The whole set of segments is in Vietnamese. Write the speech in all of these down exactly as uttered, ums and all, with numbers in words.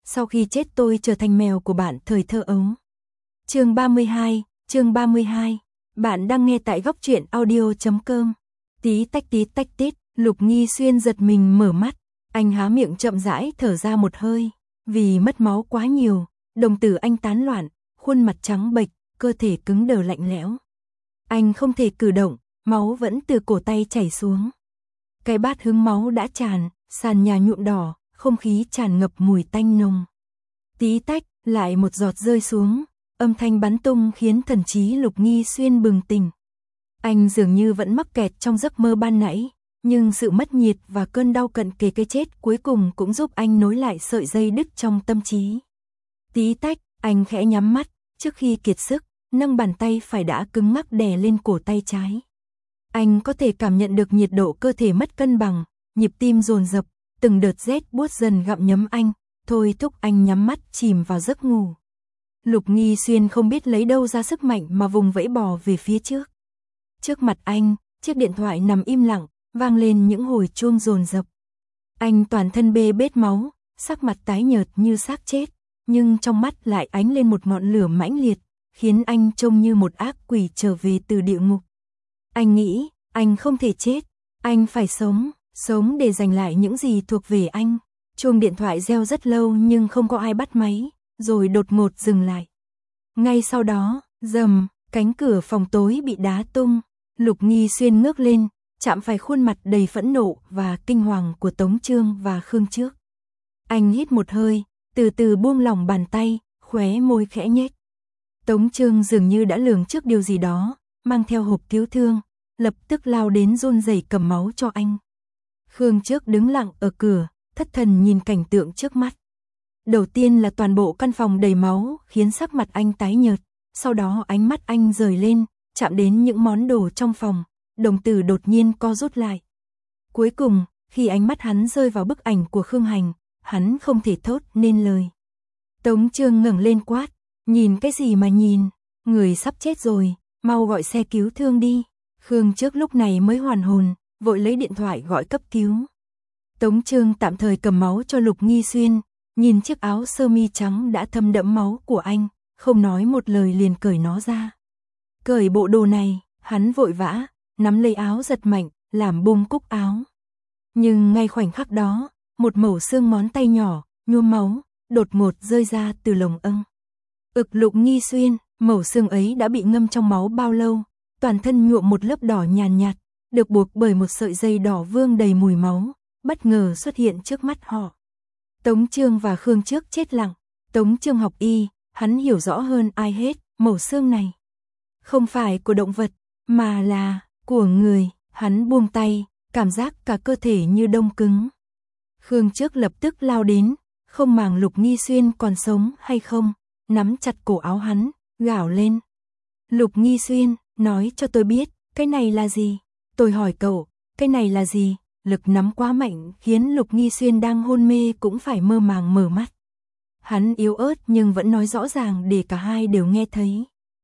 sau khi chết tôi trở thành mèo của bạn thời thơ ấu. Chương ba mươi hai, chương ba mươi hai. Bạn đang nghe tại góc truyện audio chấm com. Tí tách tí tách tít, Lục Nghi Xuyên giật mình mở mắt, anh há miệng chậm rãi thở ra một hơi, vì mất máu quá nhiều, đồng tử anh tán loạn, khuôn mặt trắng bệch, cơ thể cứng đờ lạnh lẽo. Anh không thể cử động, máu vẫn từ cổ tay chảy xuống. Cái bát hứng máu đã tràn, sàn nhà nhuộm đỏ, không khí tràn ngập mùi tanh nồng. Tí tách, lại một giọt rơi xuống, âm thanh bắn tung khiến thần trí Lục Nghi Xuyên bừng tỉnh. Anh dường như vẫn mắc kẹt trong giấc mơ ban nãy, nhưng sự mất nhiệt và cơn đau cận kề cái chết cuối cùng cũng giúp anh nối lại sợi dây đứt trong tâm trí. Tí tách, anh khẽ nhắm mắt, trước khi kiệt sức, nâng bàn tay phải đã cứng ngắc đè lên cổ tay trái. Anh có thể cảm nhận được nhiệt độ cơ thể mất cân bằng, nhịp tim dồn dập, từng đợt rét buốt dần gặm nhấm anh, thôi thúc anh nhắm mắt chìm vào giấc ngủ. Lục Nghi Xuyên không biết lấy đâu ra sức mạnh mà vùng vẫy bò về phía trước. Trước mặt anh, chiếc điện thoại nằm im lặng, vang lên những hồi chuông dồn dập. Anh toàn thân bê bết máu, sắc mặt tái nhợt như xác chết, nhưng trong mắt lại ánh lên một ngọn lửa mãnh liệt, khiến anh trông như một ác quỷ trở về từ địa ngục. Anh nghĩ, anh không thể chết, anh phải sống, sống để giành lại những gì thuộc về anh. Chuông điện thoại reo rất lâu nhưng không có ai bắt máy, rồi đột ngột dừng lại. Ngay sau đó, rầm, cánh cửa phòng tối bị đá tung, Lục Nghi Xuyên ngước lên, chạm phải khuôn mặt đầy phẫn nộ và kinh hoàng của Tống Chương và Khương Trước. Anh hít một hơi, từ từ buông lỏng bàn tay, khóe môi khẽ nhếch. Tống Chương dường như đã lường trước điều gì đó, mang theo hộp cứu thương, lập tức lao đến run rẩy cầm máu cho anh. Khương Trước đứng lặng ở cửa, thất thần nhìn cảnh tượng trước mắt. Đầu tiên là toàn bộ căn phòng đầy máu, khiến sắc mặt anh tái nhợt, sau đó ánh mắt anh rời lên, chạm đến những món đồ trong phòng, đồng tử đột nhiên co rút lại. Cuối cùng, khi ánh mắt hắn rơi vào bức ảnh của Khương Hành, hắn không thể thốt nên lời. Tống Chương ngẩng lên quát, nhìn cái gì mà nhìn, người sắp chết rồi, mau gọi xe cứu thương đi. Khương Trước lúc này mới hoàn hồn, vội lấy điện thoại gọi cấp cứu. Tống Chương tạm thời cầm máu cho Lục Nghi Xuyên, nhìn chiếc áo sơ mi trắng đã thấm đẫm máu của anh, không nói một lời liền cởi nó ra. Cởi bộ đồ này, hắn vội vã, nắm lấy áo giật mạnh, làm bung cúc áo. Nhưng ngay khoảnh khắc đó, một mẩu xương ngón tay nhỏ, nhuốm máu, đột ngột rơi ra từ lồng âng. Ực Lục Nghi Xuyên, mẩu xương ấy đã bị ngâm trong máu bao lâu, toàn thân nhuộm một lớp đỏ nhàn nhạt, được buộc bởi một sợi dây đỏ vương đầy mùi máu, bất ngờ xuất hiện trước mắt họ. Tống Chương và Khương Trước chết lặng, Tống Chương học y, hắn hiểu rõ hơn ai hết, mẩu xương này không phải của động vật, mà là của người. Hắn buông tay, cảm giác cả cơ thể như đông cứng. Khương Trước lập tức lao đến, không màng Lục Nghi Xuyên còn sống hay không, nắm chặt cổ áo hắn, gào lên. Lục Nghi Xuyên, nói cho tôi biết, cái này là gì? Tôi hỏi cậu, cái này là gì? Lực nắm quá mạnh khiến Lục Nghi Xuyên đang hôn mê cũng phải mơ màng mở mắt. Hắn yếu ớt nhưng vẫn nói rõ ràng để cả hai đều nghe thấy.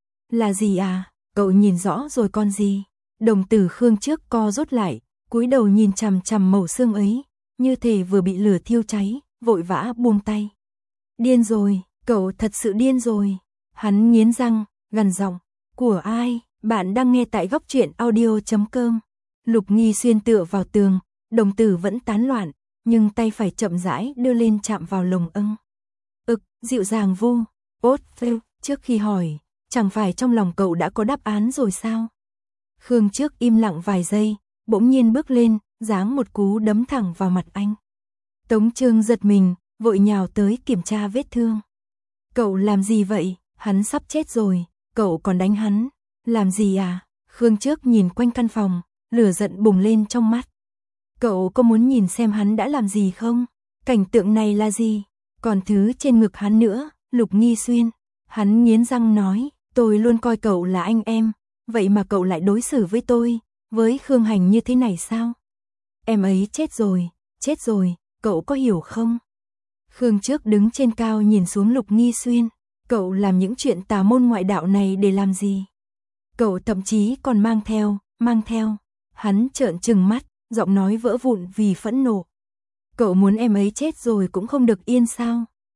Là gì à? Cậu nhìn rõ rồi con gì? Đồng tử Khương Trước co rút lại, cúi đầu nhìn chằm chằm mẩu xương ấy, như thể vừa bị lửa thiêu cháy, vội vã buông tay. Điên rồi, cậu thật sự điên rồi. Hắn nghiến răng, gằn giọng, của ai? Bạn đang nghe tại góc truyện audio chấm com. Lục Nghi Xuyên tựa vào tường, đồng tử vẫn tán loạn, nhưng tay phải chậm rãi đưa lên chạm vào lồng âng. Ực, dịu dàng vô, ốt phêu, trước khi hỏi, chẳng phải trong lòng cậu đã có đáp án rồi sao? Khương Trước im lặng vài giây, bỗng nhiên bước lên, giáng một cú đấm thẳng vào mặt anh. Tống Chương giật mình, vội nhào tới kiểm tra vết thương. Cậu làm gì vậy? Hắn sắp chết rồi, cậu còn đánh hắn. Làm gì à? Khương Trước nhìn quanh căn phòng, lửa giận bùng lên trong mắt. Cậu có muốn nhìn xem hắn đã làm gì không? Cảnh tượng này là gì? Còn thứ trên ngực hắn nữa, Lục Nghi Xuyên. Hắn nghiến răng nói, tôi luôn coi cậu là anh em, vậy mà cậu lại đối xử với tôi, với Khương Hành như thế này sao? Em ấy chết rồi, chết rồi, cậu có hiểu không? Khương Trước đứng trên cao nhìn xuống Lục Nghi Xuyên, cậu làm những chuyện tà môn ngoại đạo này để làm gì? Cậu thậm chí còn mang theo, mang theo. Hắn trợn trừng mắt, giọng nói vỡ vụn vì phẫn nộ. Cậu muốn em ấy chết rồi cũng không được yên sao?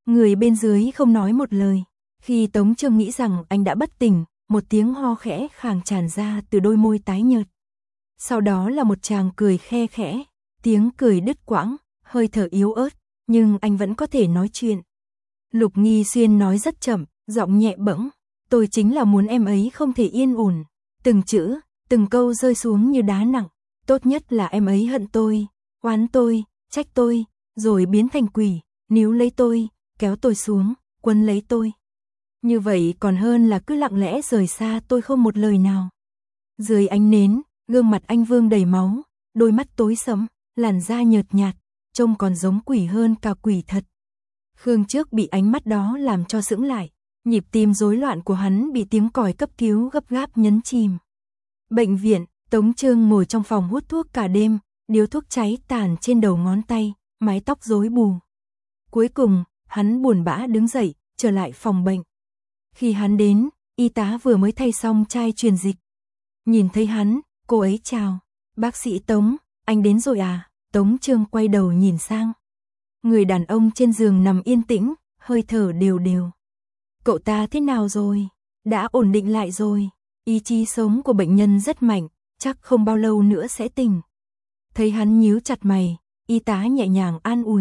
Người bên dưới không nói một lời. Khi Tống Trương nghĩ rằng anh đã bất tỉnh, một tiếng ho khẽ khàng tràn ra từ đôi môi tái nhợt. Sau đó là một tràng cười khe khẽ, tiếng cười đứt quãng, hơi thở yếu ớt, nhưng anh vẫn có thể nói chuyện. Lục Nghi Xuyên nói rất chậm, giọng nhẹ bẫng, tôi chính là muốn em ấy không thể yên ổn. Từng chữ, từng câu rơi xuống như đá nặng, tốt nhất là em ấy hận tôi, oán tôi, trách tôi, rồi biến thành quỷ, níu lấy tôi, kéo tôi xuống, quấn lấy tôi. Như vậy còn hơn là cứ lặng lẽ rời xa tôi không một lời nào. Dưới ánh nến, gương mặt anh Vương đầy máu, đôi mắt tối sẫm, làn da nhợt nhạt, trông còn giống quỷ hơn cả quỷ thật. Khương Trước bị ánh mắt đó làm cho sững lại, nhịp tim rối loạn của hắn bị tiếng còi cấp cứu gấp gáp nhấn chìm. Bệnh viện, Tống Trương ngồi trong phòng hút thuốc cả đêm, điếu thuốc cháy tàn trên đầu ngón tay, mái tóc rối bù. Cuối cùng, hắn buồn bã đứng dậy, trở lại phòng bệnh. Khi hắn đến, y tá vừa mới thay xong chai truyền dịch. Nhìn thấy hắn, cô ấy chào. Bác sĩ Tống, anh đến rồi à? Tống Trương quay đầu nhìn sang. Người đàn ông trên giường nằm yên tĩnh, hơi thở đều đều. Cậu ta thế nào rồi? Đã ổn định lại rồi. Ý chí sống của bệnh nhân rất mạnh, chắc không bao lâu nữa sẽ tỉnh. Thấy hắn nhíu chặt mày, y tá nhẹ nhàng an ủi.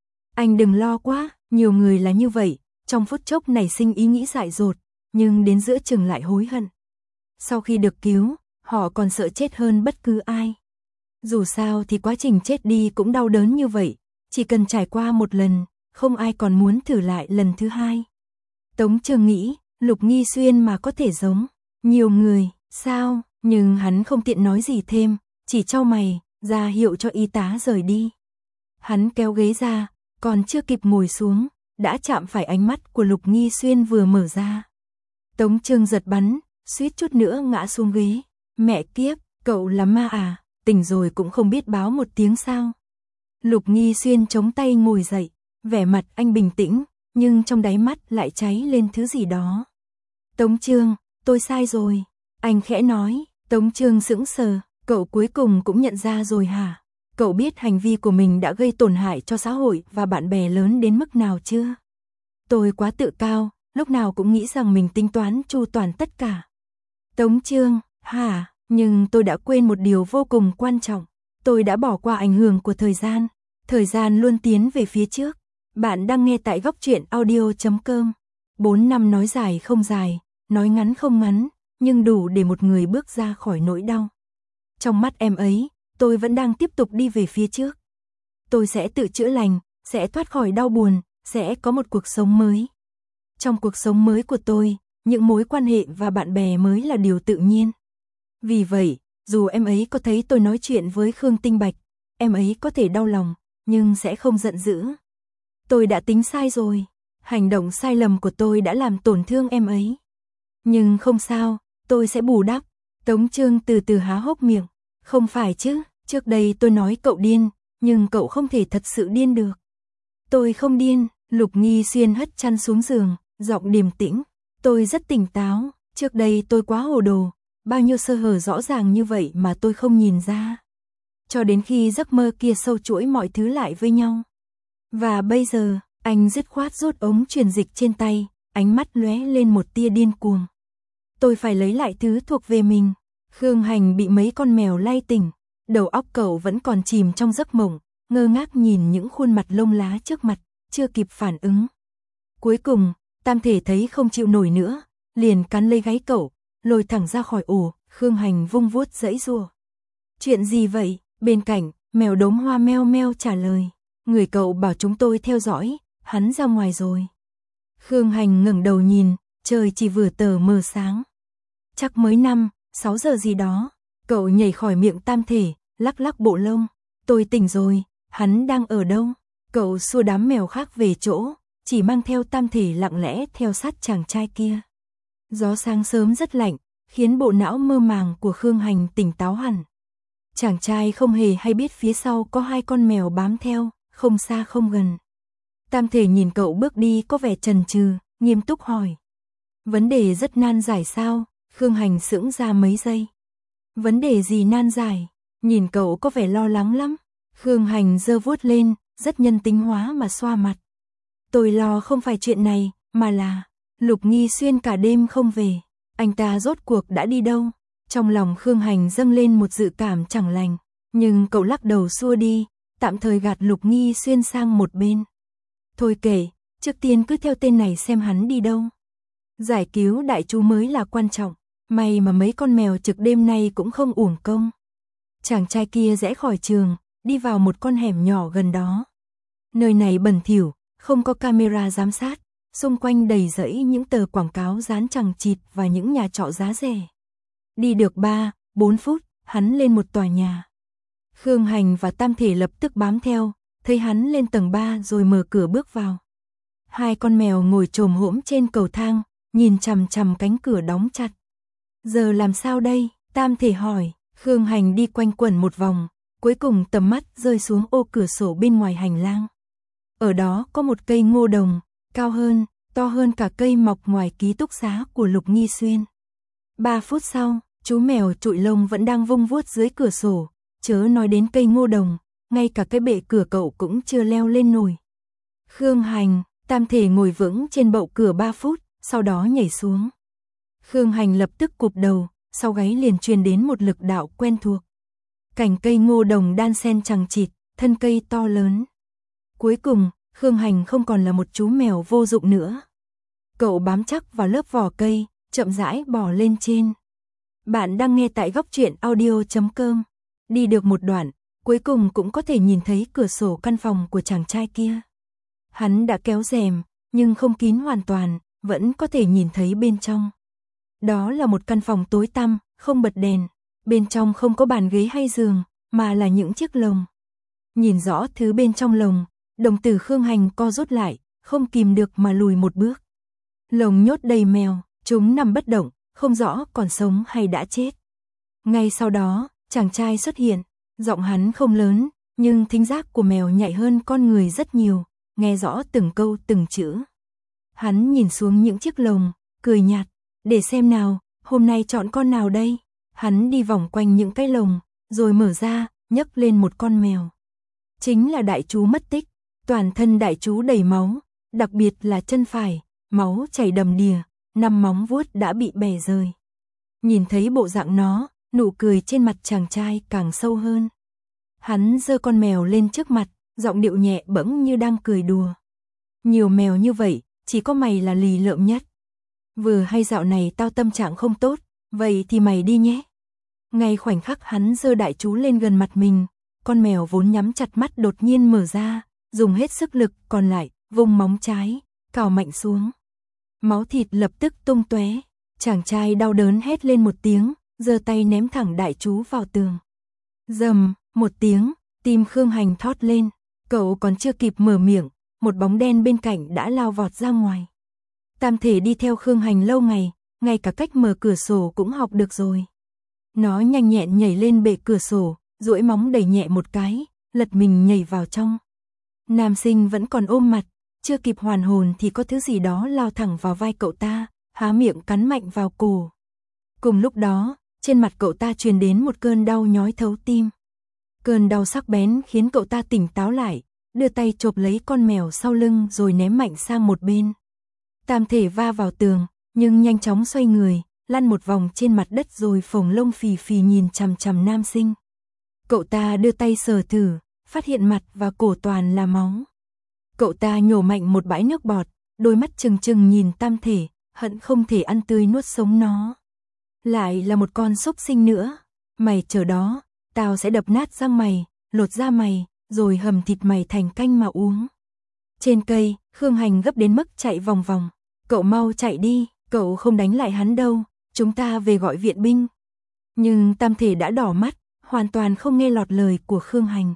Anh đừng lo quá, nhiều người là như vậy, trong phút chốc nảy sinh ý nghĩ dại dột, nhưng đến giữa chừng lại hối hận. Sau khi được cứu, họ còn sợ chết hơn bất cứ ai. Dù sao thì quá trình chết đi cũng đau đớn như vậy, chỉ cần trải qua một lần, không ai còn muốn thử lại lần thứ hai. Tống Trương nghĩ, Lục Nghi Xuyên mà có thể giống nhiều người, sao, nhưng hắn không tiện nói gì thêm, chỉ chau mày, ra hiệu cho y tá rời đi. Hắn kéo ghế ra, còn chưa kịp ngồi xuống, đã chạm phải ánh mắt của Lục Nghi Xuyên vừa mở ra. Tống Trương giật bắn, suýt chút nữa ngã xuống ghế. Mẹ kiếp, cậu là ma à, tỉnh rồi cũng không biết báo một tiếng sao. Lục Nghi Xuyên chống tay ngồi dậy, vẻ mặt anh bình tĩnh, nhưng trong đáy mắt lại cháy lên thứ gì đó. Tống Trương, tôi sai rồi. Anh khẽ nói. Tống Trương sững sờ, cậu cuối cùng cũng nhận ra rồi hả? Cậu biết hành vi của mình đã gây tổn hại cho xã hội và bạn bè lớn đến mức nào chưa? Tôi quá tự cao, lúc nào cũng nghĩ rằng mình tính toán chu toàn tất cả. Tống Trương, hả? Nhưng tôi đã quên một điều vô cùng quan trọng. Tôi đã bỏ qua ảnh hưởng của thời gian. Thời gian luôn tiến về phía trước. Bạn đang nghe tại góc truyện audio chấm com. Bốn năm nói dài không dài, nói ngắn không ngắn, nhưng đủ để một người bước ra khỏi nỗi đau. Trong mắt em ấy, tôi vẫn đang tiếp tục đi về phía trước. Tôi sẽ tự chữa lành, sẽ thoát khỏi đau buồn, sẽ có một cuộc sống mới. Trong cuộc sống mới của tôi, những mối quan hệ và bạn bè mới là điều tự nhiên. Vì vậy, dù em ấy có thấy tôi nói chuyện với Khương Tinh Bạch, em ấy có thể đau lòng, nhưng sẽ không giận dữ. Tôi đã tính sai rồi, hành động sai lầm của tôi đã làm tổn thương em ấy. Nhưng không sao, tôi sẽ bù đắp. Tống Trương từ từ há hốc miệng. Không phải chứ, trước đây tôi nói cậu điên, nhưng cậu không thể thật sự điên được. Tôi không điên, Lục Nghi Xuyên hất chăn xuống giường, giọng điềm tĩnh. Tôi rất tỉnh táo, trước đây tôi quá hồ đồ, bao nhiêu sơ hở rõ ràng như vậy mà tôi không nhìn ra. Cho đến khi giấc mơ kia sâu chuỗi mọi thứ lại với nhau. Và bây giờ, anh dứt khoát rút ống truyền dịch trên tay, ánh mắt lóe lên một tia điên cuồng. Tôi phải lấy lại thứ thuộc về mình. Khương Hành bị mấy con mèo lay tỉnh, đầu óc cậu vẫn còn chìm trong giấc mộng, ngơ ngác nhìn những khuôn mặt lông lá trước mặt, chưa kịp phản ứng. Cuối cùng, Tam Thể thấy không chịu nổi nữa, liền cắn lấy gáy cậu, lôi thẳng ra khỏi ổ. Khương Hành vung vuốt giãy giụa. Chuyện gì vậy? Bên cạnh, mèo đốm hoa meo meo trả lời. Người cậu bảo chúng tôi theo dõi, hắn ra ngoài rồi. Khương Hành ngẩng đầu nhìn, trời chỉ vừa tờ mờ sáng. Chắc mới năm, sáu giờ gì đó. Cậu nhảy khỏi miệng Tam Thể, lắc lắc bộ lông. Tôi tỉnh rồi, hắn đang ở đâu? Cậu xua đám mèo khác về chỗ, chỉ mang theo Tam Thể lặng lẽ theo sát chàng trai kia. Gió sáng sớm rất lạnh, khiến bộ não mơ màng của Khương Hành tỉnh táo hẳn. Chàng trai không hề hay biết phía sau có hai con mèo bám theo, không xa không gần. Tam Thể nhìn cậu bước đi có vẻ chần chừ, nghiêm túc hỏi. Vấn đề rất nan giải sao? Khương Hành sững ra mấy giây. Vấn đề gì nan giải? Nhìn cậu có vẻ lo lắng lắm. Khương Hành giơ vuốt lên, rất nhân tính hóa mà xoa mặt. Tôi lo không phải chuyện này, mà là Lục Nghi Xuyên cả đêm không về. Anh ta rốt cuộc đã đi đâu? Trong lòng Khương Hành dâng lên một dự cảm chẳng lành, nhưng cậu lắc đầu xua đi, tạm thời gạt Lục Nghi Xuyên sang một bên. Thôi kệ, trước tiên cứ theo tên này xem hắn đi đâu. Giải cứu đại chú mới là quan trọng, may mà mấy con mèo trực đêm nay cũng không uổng công. Chàng trai kia rẽ khỏi trường, đi vào một con hẻm nhỏ gần đó. Nơi này bẩn thỉu, không có camera giám sát, xung quanh đầy rẫy những tờ quảng cáo dán chằng chịt và những nhà trọ giá rẻ. Đi được ba, bốn phút, hắn lên một tòa nhà. Khương Hành và Tam Thể lập tức bám theo, thấy hắn lên tầng ba rồi mở cửa bước vào. Hai con mèo ngồi chồm hổm trên cầu thang, nhìn chằm chằm cánh cửa đóng chặt. Giờ làm sao đây? Tam Thể hỏi. Khương Hành đi quanh quẩn một vòng, cuối cùng tầm mắt rơi xuống ô cửa sổ bên ngoài hành lang. Ở đó có một cây ngô đồng, cao hơn, to hơn cả cây mọc ngoài ký túc xá của Lục Nghi Xuyên. Ba phút sau, chú mèo trụi lông vẫn đang vung vuốt dưới cửa sổ, chớ nói đến cây ngô đồng, ngay cả cái bệ cửa cậu cũng chưa leo lên nổi. Khương Hành, Tam Thể ngồi vững trên bậu cửa ba phút, sau đó nhảy xuống. Khương Hành lập tức cụp đầu, sau gáy liền truyền đến một lực đạo quen thuộc. Cành cây ngô đồng đan xen chằng chịt, thân cây to lớn. Cuối cùng, Khương Hành không còn là một chú mèo vô dụng nữa. Cậu bám chắc vào lớp vỏ cây, chậm rãi bò lên trên. Bạn đang nghe tại góc truyện audio chấm com. Đi được một đoạn, cuối cùng cũng có thể nhìn thấy cửa sổ căn phòng của chàng trai kia. Hắn đã kéo rèm, nhưng không kín hoàn toàn, vẫn có thể nhìn thấy bên trong. Đó là một căn phòng tối tăm, không bật đèn. Bên trong không có bàn ghế hay giường, mà là những chiếc lồng. Nhìn rõ thứ bên trong lồng, đồng tử Khương Hành co rút lại, không kìm được mà lùi một bước. Lồng nhốt đầy mèo, chúng nằm bất động, không rõ còn sống hay đã chết. Ngay sau đó, chàng trai xuất hiện, giọng hắn không lớn, nhưng thính giác của mèo nhạy hơn con người rất nhiều, nghe rõ từng câu từng chữ. Hắn nhìn xuống những chiếc lồng, cười nhạt, để xem nào, hôm nay chọn con nào đây? Hắn đi vòng quanh những cái lồng, rồi mở ra, nhấc lên một con mèo. Chính là đại chú mất tích, toàn thân đại chú đầy máu, đặc biệt là chân phải, máu chảy đầm đìa, năm móng vuốt đã bị bẻ rời. Nhìn thấy bộ dạng nó, nụ cười trên mặt chàng trai càng sâu hơn. Hắn giơ con mèo lên trước mặt, giọng điệu nhẹ bẫng như đang cười đùa. Nhiều mèo như vậy, chỉ có mày là lì lợm nhất. Vừa hay dạo này tao tâm trạng không tốt, vậy thì mày đi nhé. Ngay khoảnh khắc hắn giơ đại chú lên gần mặt mình, con mèo vốn nhắm chặt mắt đột nhiên mở ra, dùng hết sức lực còn lại, vùng móng trái, cào mạnh xuống. Máu thịt lập tức tung tóe, chàng trai đau đớn hét lên một tiếng, giơ tay ném thẳng đại chú vào tường. Rầm, một tiếng, tim Khương Hành thót lên, cậu còn chưa kịp mở miệng, một bóng đen bên cạnh đã lao vọt ra ngoài. Tam Thể đi theo Khương Hành lâu ngày, ngay cả cách mở cửa sổ cũng học được rồi. Nó nhanh nhẹn nhảy lên bệ cửa sổ, duỗi móng đẩy nhẹ một cái, lật mình nhảy vào trong. Nam sinh vẫn còn ôm mặt, chưa kịp hoàn hồn thì có thứ gì đó lao thẳng vào vai cậu ta, há miệng cắn mạnh vào cổ. Cùng lúc đó, trên mặt cậu ta truyền đến một cơn đau nhói thấu tim. Cơn đau sắc bén khiến cậu ta tỉnh táo lại, đưa tay chộp lấy con mèo sau lưng rồi ném mạnh sang một bên. Tam Thể va vào tường, nhưng nhanh chóng xoay người, lăn một vòng trên mặt đất rồi phồng lông phì phì nhìn chằm chằm nam sinh. Cậu ta đưa tay sờ thử, phát hiện mặt và cổ toàn là máu. Cậu ta nhổ mạnh một bãi nước bọt, đôi mắt trừng trừng nhìn Tam Thể, hận không thể ăn tươi nuốt sống nó. Lại là một con súc sinh nữa. Mày chờ đó, tao sẽ đập nát răng mày, lột da mày, rồi hầm thịt mày thành canh mà uống. Trên cây, Khương Hành gấp đến mức chạy vòng vòng. Cậu mau chạy đi, cậu không đánh lại hắn đâu, chúng ta về gọi viện binh. Nhưng Tam Thể đã đỏ mắt, hoàn toàn không nghe lọt lời của Khương Hành.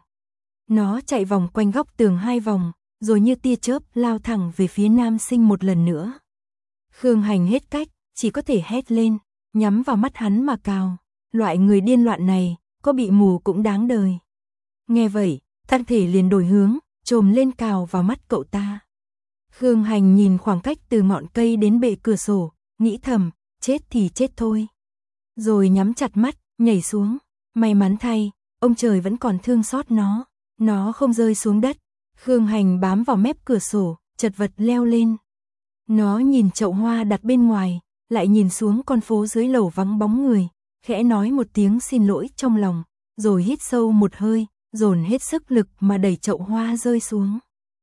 Nó chạy vòng quanh góc tường hai vòng, rồi như tia chớp lao thẳng về phía nam sinh một lần nữa. Khương Hành hết cách, chỉ có thể hét lên, nhắm vào mắt hắn mà cào. Loại người điên loạn này, có bị mù cũng đáng đời. Nghe vậy, Tam Thể liền đổi hướng, chồm lên cào vào mắt cậu ta. Khương Hành nhìn khoảng cách từ ngọn cây đến bệ cửa sổ, nghĩ thầm, chết thì chết thôi. Rồi nhắm chặt mắt, nhảy xuống. May mắn thay, ông trời vẫn còn thương xót nó. Nó không rơi xuống đất. Khương Hành bám vào mép cửa sổ, chật vật leo lên. Nó nhìn chậu hoa đặt bên ngoài, lại nhìn xuống con phố dưới lầu vắng bóng người, khẽ nói một tiếng xin lỗi trong lòng, rồi hít sâu một hơi, dồn hết sức lực mà đẩy chậu hoa rơi xuống.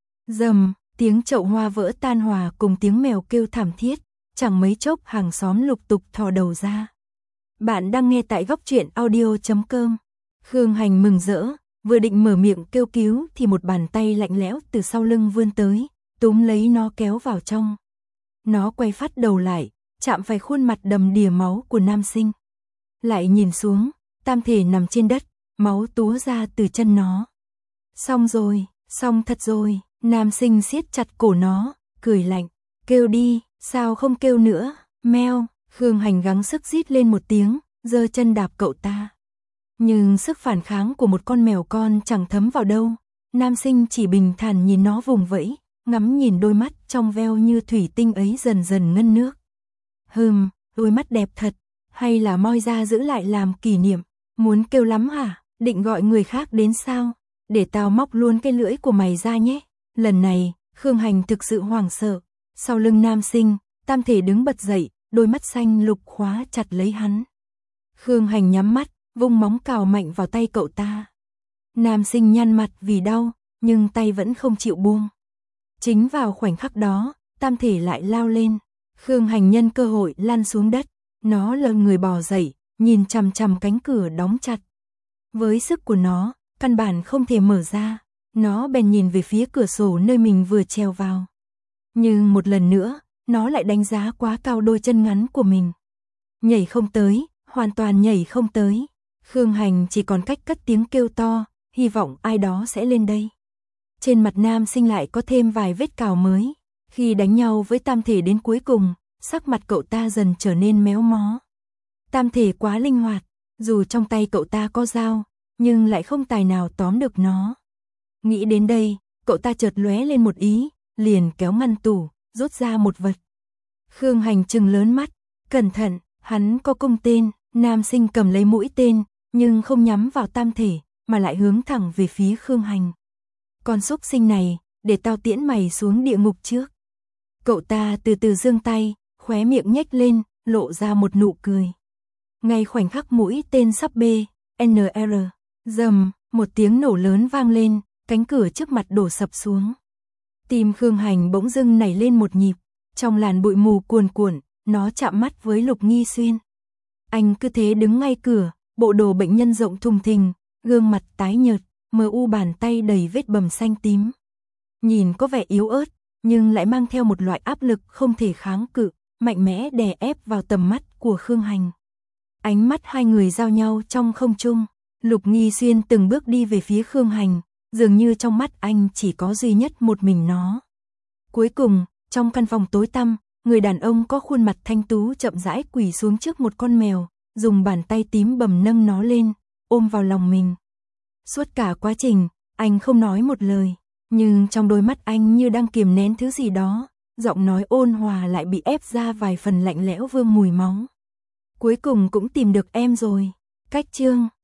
Rầm, tiếng chậu hoa vỡ tan hòa cùng tiếng mèo kêu thảm thiết, chẳng mấy chốc hàng xóm lục tục thò đầu ra. Bạn đang nghe tại góc truyện audio chấm com. Khương Hành mừng rỡ, vừa định mở miệng kêu cứu thì một bàn tay lạnh lẽo từ sau lưng vươn tới, túm lấy nó kéo vào trong. Nó quay phát đầu lại, chạm phải khuôn mặt đầm đìa máu của nam sinh. Lại nhìn xuống, tam thể nằm trên đất, máu túa ra từ chân nó. Xong rồi, xong thật rồi, nam sinh siết chặt cổ nó, cười lạnh, kêu đi, sao không kêu nữa, meo. Khương Hành gắng sức rít lên một tiếng, giơ chân đạp cậu ta. Nhưng sức phản kháng của một con mèo con chẳng thấm vào đâu, nam sinh chỉ bình thản nhìn nó vùng vẫy, ngắm nhìn đôi mắt trong veo như thủy tinh ấy dần dần ngân nước. Hừm, đôi mắt đẹp thật, hay là moi ra giữ lại làm kỷ niệm, muốn kêu lắm hả, định gọi người khác đến sao, để tao móc luôn cái lưỡi của mày ra nhé. Lần này, Khương Hành thực sự hoảng sợ, sau lưng nam sinh, tam thể đứng bật dậy, đôi mắt xanh lục khóa chặt lấy hắn. Khương Hành nhắm mắt, vung móng cào mạnh vào tay cậu ta. Nam sinh nhăn mặt vì đau, nhưng tay vẫn không chịu buông. Chính vào khoảnh khắc đó, tam thể lại lao lên. Khương Hành nhân cơ hội lăn xuống đất, nó lâng người bò dậy, nhìn chằm chằm cánh cửa đóng chặt. Với sức của nó, căn bản không thể mở ra, nó bèn nhìn về phía cửa sổ nơi mình vừa trèo vào. Nhưng một lần nữa, nó lại đánh giá quá cao đôi chân ngắn của mình. Nhảy không tới, hoàn toàn nhảy không tới. Khương Hành chỉ còn cách cất tiếng kêu to, hy vọng ai đó sẽ lên đây. Trên mặt nam sinh lại có thêm vài vết cào mới. Khi đánh nhau với tam thể đến cuối cùng, sắc mặt cậu ta dần trở nên méo mó. Tam thể quá linh hoạt, dù trong tay cậu ta có dao, nhưng lại không tài nào tóm được nó. Nghĩ đến đây, cậu ta chợt lóe lên một ý, liền kéo ngăn tủ, rút ra một vật. Khương Hành trừng lớn mắt, cẩn thận, hắn có cung tên. Nam sinh cầm lấy mũi tên, nhưng không nhắm vào tam thể, mà lại hướng thẳng về phía Khương Hành. Con súc sinh này, để tao tiễn mày xuống địa ngục trước. Cậu ta từ từ giương tay, khóe miệng nhếch lên, lộ ra một nụ cười. Ngay khoảnh khắc mũi tên sắp bê, en rờ, rầm, một tiếng nổ lớn vang lên, cánh cửa trước mặt đổ sập xuống. Tim Khương Hành bỗng dưng nảy lên một nhịp, trong làn bụi mù cuồn cuộn, nó chạm mắt với Lục Nghi Xuyên. Anh cứ thế đứng ngay cửa, bộ đồ bệnh nhân rộng thùng thình, gương mặt tái nhợt, mờ u bàn tay đầy vết bầm xanh tím. Nhìn có vẻ yếu ớt, nhưng lại mang theo một loại áp lực không thể kháng cự, mạnh mẽ đè ép vào tầm mắt của Khương Hành. Ánh mắt hai người giao nhau trong không trung, Lục Nghi Xuyên từng bước đi về phía Khương Hành, dường như trong mắt anh chỉ có duy nhất một mình nó. Cuối cùng, trong căn phòng tối tăm, người đàn ông có khuôn mặt thanh tú chậm rãi quỳ xuống trước một con mèo, dùng bàn tay tím bầm nâng nó lên, ôm vào lòng mình. Suốt cả quá trình, anh không nói một lời, nhưng trong đôi mắt anh như đang kiềm nén thứ gì đó, giọng nói ôn hòa lại bị ép ra vài phần lạnh lẽo vương mùi máu. Cuối cùng cũng tìm được em rồi. Cách chương